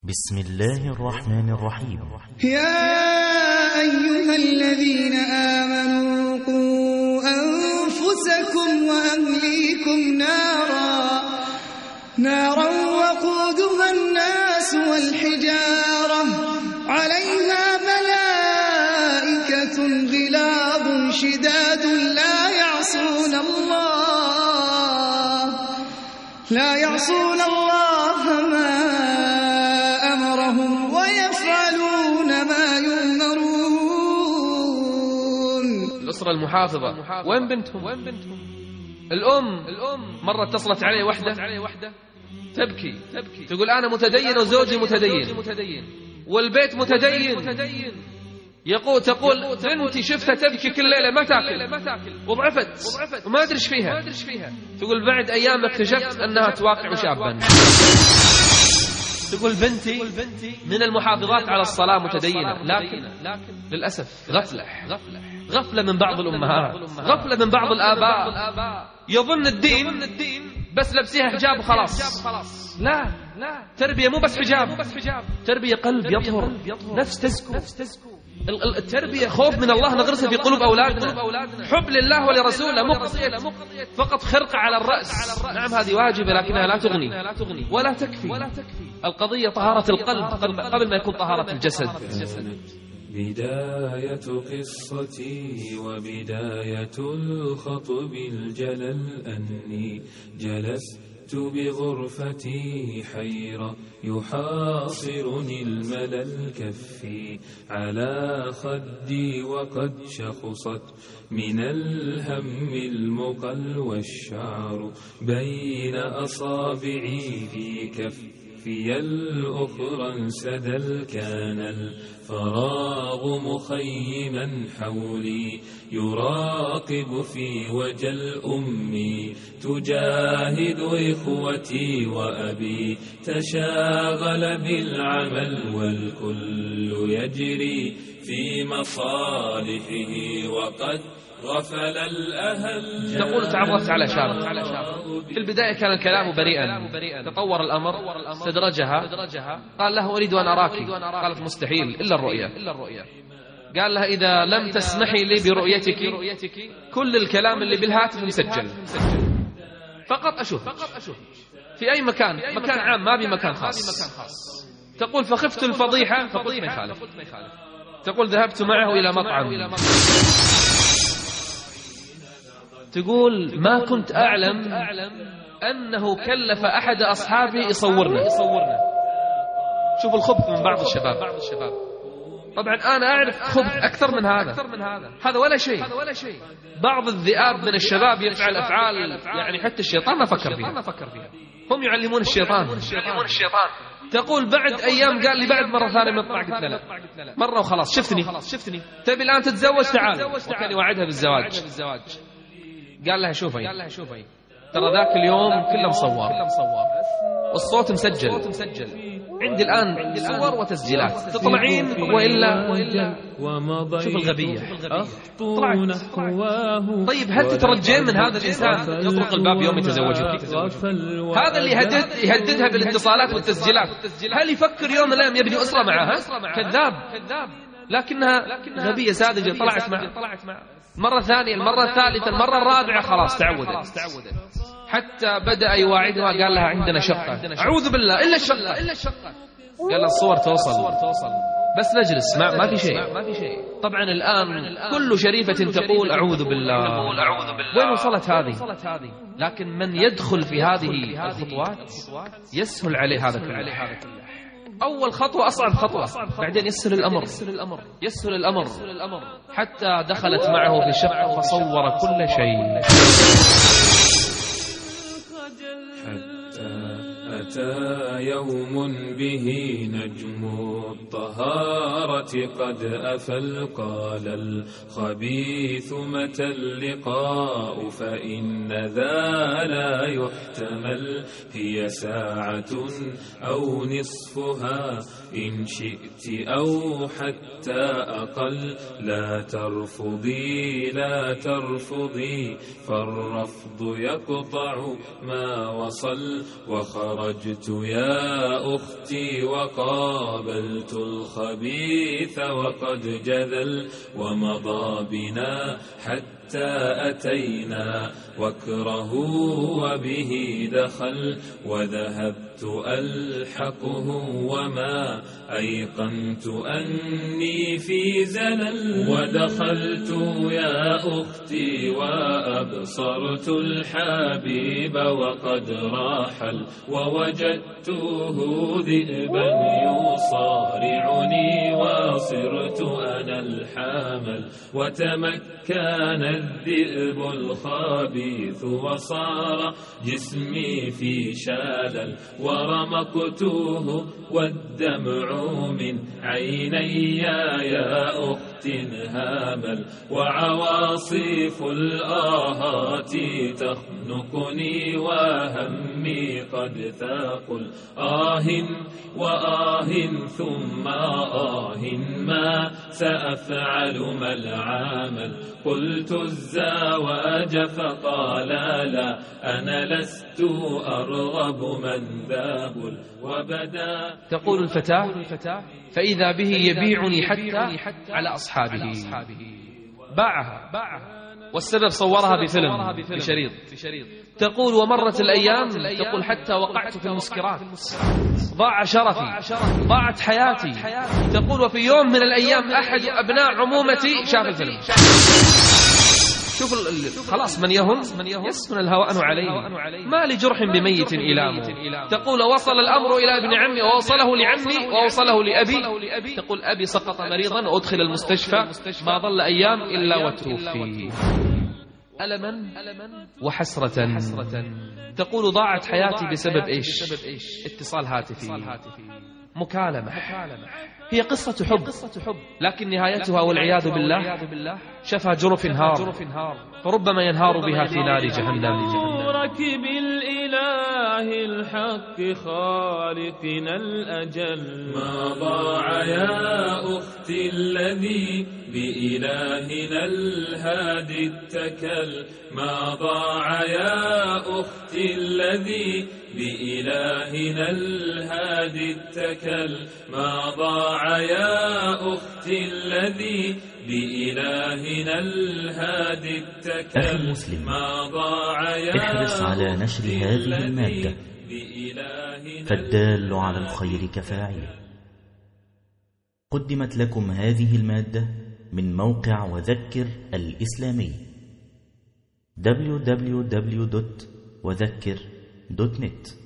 بسم الله الرحمن الرحيم. يا أيها الذين آمنوا قوا أنفسكم وأهليكم نارا وقودها الناس والحجارة عليها ملائكة غلاظ شداد لا يعصون الله ما أمرهم ويفعلون ما يؤمرون. الأسرة المحافظة وين بنتهم؟ الأم مرة اتصلت علي وحدة تبكي تقول أنا متدين وزوجي متدين والبيت متدين. تقول بنتي شفتها تبكي كل ليلة ما تأكل وضعفت وما أدري ايش فيها. تقول بعد أيام اكتشفت أنها تواقع شابا. تقول بنتي من المحافظات على الصلاة متدينة، لكن للأسف غفلة من بعض الأمهات، غفلة من بعض الآباء يظن الدين بس لبسيها حجاب وخلاص. لا، تربية مو بس حجاب، تربية قلب يطهر، نفس تزكو. التربية خوف من الله نغرسه في قلوب أولادنا، حب لله ولرسوله، مو قضية فقط خرقة على الرأس. نعم هذه واجبة لكنها لا تغني ولا تكفي. القضية طهارة القلب قبل ما يكون طهارة الجسد. بداية قصتي وبداية الخطب الجلل أني جلست بغرفتي حيرة يحاصرني الملل كفي على خدي وقد شخصت من الهم المقل والشعر بين أصابعي في كفي الأخرى انسدل. كان الفراغ مخيما حولي يراقب في وجه أمي تجاهد إخوتي وأبي تشاغل بالعمل والكل يجري في مصالحه وقد غفل الأهل. تقول تعرفت على شاب في البداية كان الكلام بريئا، تطور الأمر استدرجها. قال له أريد أن أراك. قالت مستحيل إلا الرؤية. قال لها إذا لم تسمحي لي برؤيتك كل الكلام اللي بالهاتف مسجل، فقط أشوف في أي مكان عام ما بمكان خاص. تقول فخفت الفضيحة فقلت ما يخالف. تقول ذهبت معه إلى مطعم. تقول ما كنت أعلم أنه كلف أحد أصحابي يصورنا. شوف الخبث من بعض الشباب. طبعا أنا أعرف خبث أكثر من هذا ولا شيء. بعض الذئاب من الشباب يفعل أفعال يعني حتى الشيطان ما فكر فيها. هم يعلمون الشيطان. تقول بعد أيام قال لي بعد مرة ثانية نطلع. قلت له لا، مرة وخلاص شفتني تبي الآن تتزوج تعال. وكان يوعدها بالزواج. قال لها شوفي ترى ذاك اليوم كله مصور والصوت مسجل. عندي الآن صور وتسجيلات تطلعين وإلا شوف الغبية طلعت. طيب هل تترجين من هذا الإنسان يطرق الباب يوم يتزوجك؟ هذا اللي يهددها بالاتصالات والتسجيلات، هل يفكر يوم من الأيام يبني أسرة معها؟ كذاب. لكنها غبية ساذجة. طلعت معه مرة ثانية، المرة الثالثة، المرة الرابعة، خلاص تعودت. حتى بدأ يواعدها. قال لها عندنا شقة. أعوذ بالله إلا الشقة. قال لها الصور توصل بس نجلس ما في شيء. طبعا الآن كل شريفة تقول أعوذ بالله. وين وصلت هذه؟ لكن من يدخل في هذه الخطوات يسهل عليه هذا كله. أول خطوة أصعب خطوة، بعدين يسهل الأمر حتى دخلت معه في شقة فصور كل شيء. أتى يوم به نجم الطهارة قد أفل. قال الخبيث متى اللقاء فإن ذا لا يحتمل. هي ساعة أو نصفها إن شئت أو حتى أقل. لا ترفضي فالرفض يقطع ما وصل. وخرج خرجت يا أختي وقابلت الخبيث وقد جذل ومضى بنا حتى أتينا وكره وبه دخل وذهبت ألحقه وما أيقنت أني في زلل ودخلت يا أختي وأبصرت الحبيب وقد راحل ووجدته ذئبا يصارعني وصرت أنا الحامل وتمكن الذئب الخبيث وصار جسمي في شلل ورمقته والدمع من عيني يا أخت هامل وعواصف الآهات تخنقني وهمي قد ثاقل وآه ثم ما سأفعل ما العمل قلت الزواج فقال لا أنا لست أرغب من ذاب وبدا. تقول الفتاة فإذا به يبيعني حتى على أصحابه. باعها والسبب صورها بفيلم بشريط. تقول ومرت الأيام تقول حتى وقعت في المسكرات ضاع شرفي ضاعت حياتي. تقول وفي يوم من الأيام أحد أبناء عمومتي شاف الفيلم. شوف خلاص من يهم يسكن الهوان عليه ما لجرح بميت إلامه. تقول وصل الأمر إلى ابن عمي ووصله لعمي ووصله لأبي. تقول أبي سقط مريضا وأدخل المستشفى ما ظل أيام إلا وتوفي ألما وحسرة. تقول ضاعت حياتي بسبب إيش؟ اتصال هاتفي مكالمة. هي قصة حب لكن نهايتها والعياذ بالله شفى جرف هار فربما ينهار بها في نار جهنم. ركب الإله الحق خالقنا الأجل ما ضاع يا أختي الذي بإلهنا الهادي اتكل ما ضاع يا أختي الذي بإلهنا الهادي اتكل ما ضاع يا أختي الذي بإلهنا الهادي اتكل. أخي المسلم، ما ضاع يا احرص على نشر هذه المادة فالدال على الخير كفاعله. قدمت لكم هذه المادة من موقع وذكر الإسلامي www.وذكر.net.